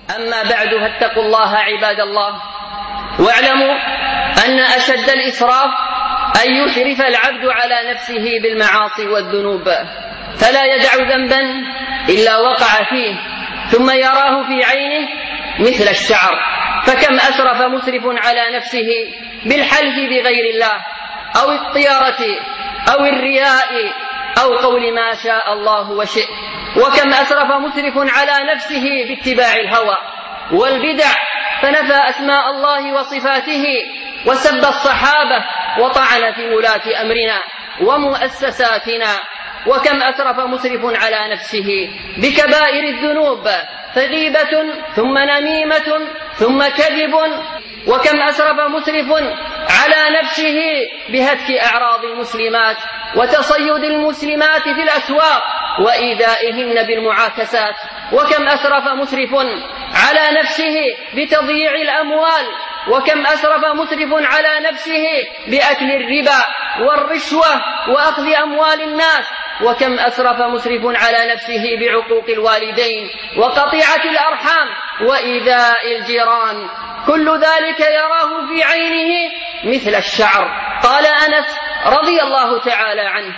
أما بعد، فاتقوا الله عباد الله، واعلموا أن أشد الإسراف أن يسرف العبد على نفسه بالمعاصي والذنوب، فلا يدع ذنبا إلا وقع فيه ثم يراه في عينه مثل الشعر. فكم أسرف مسرف على نفسه بالحلف بغير الله أو الطيرة أو الرياء أو قول ما شاء الله وشئ. وكم أسرف مسرف على نفسه باتباع الهوى والبدع، فنفى أسماء الله وصفاته وسب الصحابة وطعن في ولاة أمرنا ومؤسساتنا. وكم أسرف مسرف على نفسه بكبائر الذنوب، فغيبة ثم نميمة ثم كذب. وكم أسرف مسرف على نفسه بهتك أعراض المسلمات وتصيد المسلمات في الأسواق وإيذائهن بالمعاكسات. وكم أسرف مسرف على نفسه بتضييع الأموال. وكم أسرف مسرف على نفسه بأكل الربا والرشوة وأخذ أموال الناس. وكم أسرف مسرف على نفسه بعقوق الوالدين وقطيعة الأرحام وإيذاء الجيران. كل ذلك يراه في عينه مثل الشعر. قال أنس رضي الله تعالى عنه: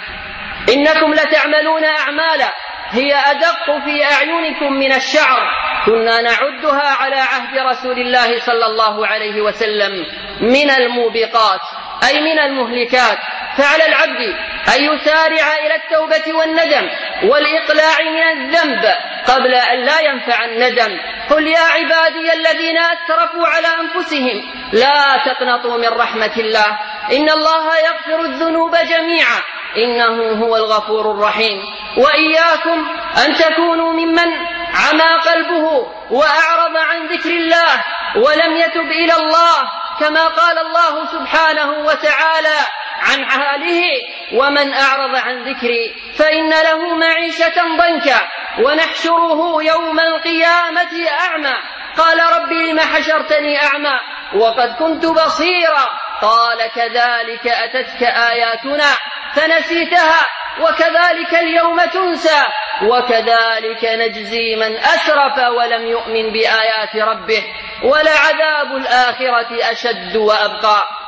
إنكم لتعملون أعمالا هي أدق في أعينكم من الشعر، كنا نعدها على عهد رسول الله صلى الله عليه وسلم من الموبقات، أي من المهلكات. فعلى العبد أن يسارع إلى التوبة والندم والإقلاع من الذنب قبل أن لا ينفع الندم. قل يا عبادي الذين أسرفوا على أنفسهم لا تقنطوا من رحمة الله، إن الله يغفر الذنوب جميعا إنه هو الغفور الرحيم. وإياكم أن تكونوا ممن عمى قلبه وأعرض عن ذكر الله ولم يتب إلى الله، كما قال الله سبحانه وتعالى عن حاله: ومن أعرض عن ذكري فإن له معيشة ضنكا ونحشره يوم القيامة أعمى. قال ربي لم حشرتني أعمى وقد كنت بصيرا. قال كذلك أتتك آياتنا فنسيتها وكذلك اليوم تنسى وكذلك نجزي من أسرف ولم يؤمن بآيات ربه ولعذاب الآخرة أشد وأبقى.